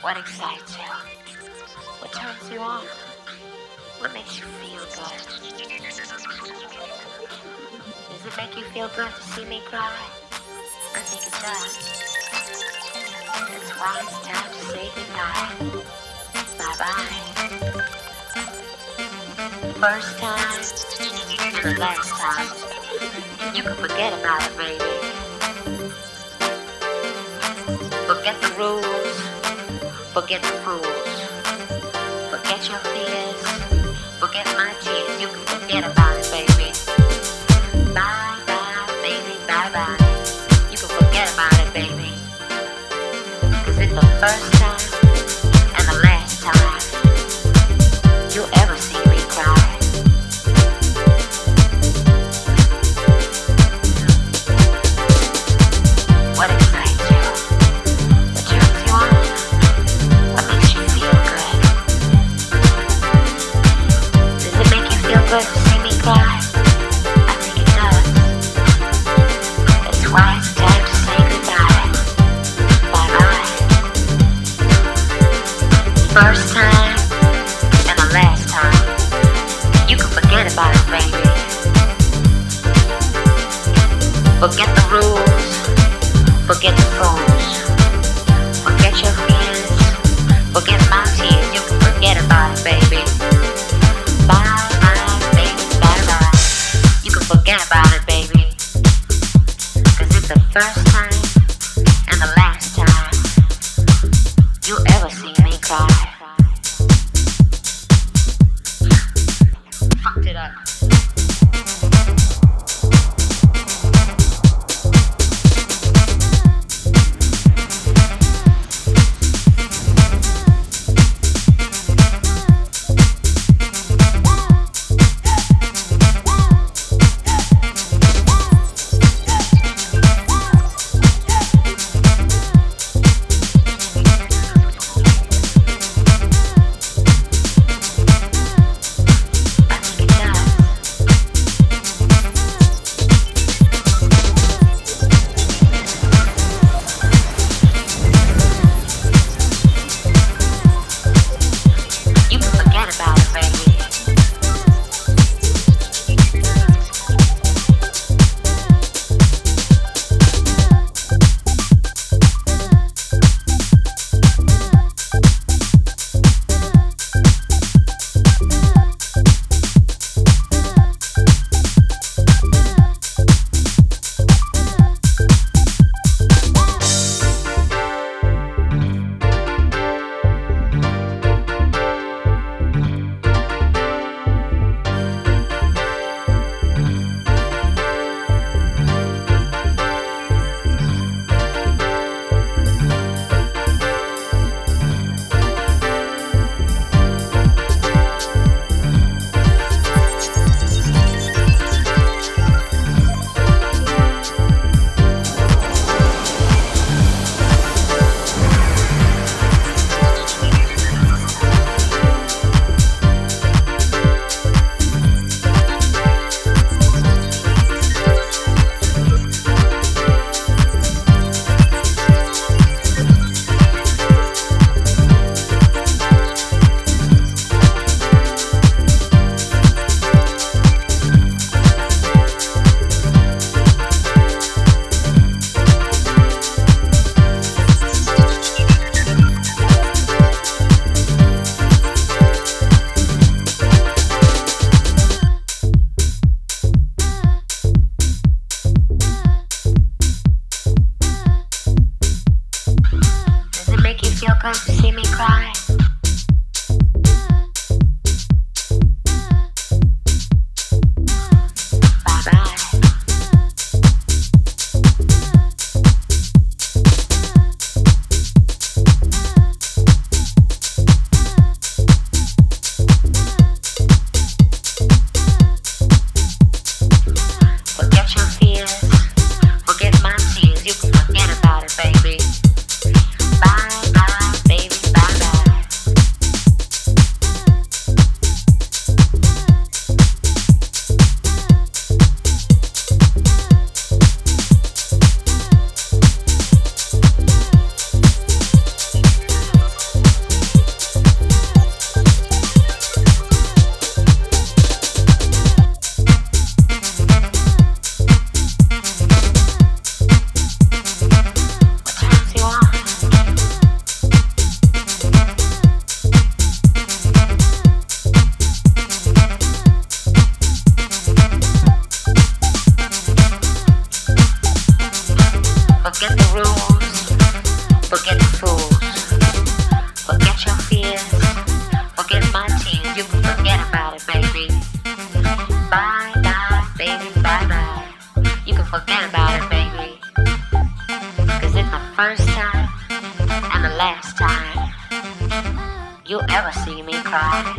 What excites you? What turns you on? What makes you feel good? Does it make you feel good to see me cry? I think it does. That's why it's time to say goodnight. Bye-bye. First time and the last time. You can forget about it, baby. Forget the rules. Forget the fools. Forget your fears. Forget my tears. You can forget about it, baby. Bye, bye, baby, bye, bye. You can forget about it, baby. 'Cause it's the first time and the last time you'll ever see me cry. What excites you? What turns you on? What makes you feel good? Does it make you feel good to see me cry? I think it does. That's why it's time to say goodbye. Bye-bye. First time and the last time. You can forget about it, baby. Forget the rules. Forget the fools. Forget your fears. Forget my tears. You can forget about it, baby. Bye, bye, baby, bye, bye. You can forget about it, baby. 'Cause it's the first time and the last time you ever see me cry. Fucked it up. about it, baby. Bye bye, baby, bye bye. You can forget about it, baby. Cause it's the first time and the last time you'll ever see me cry.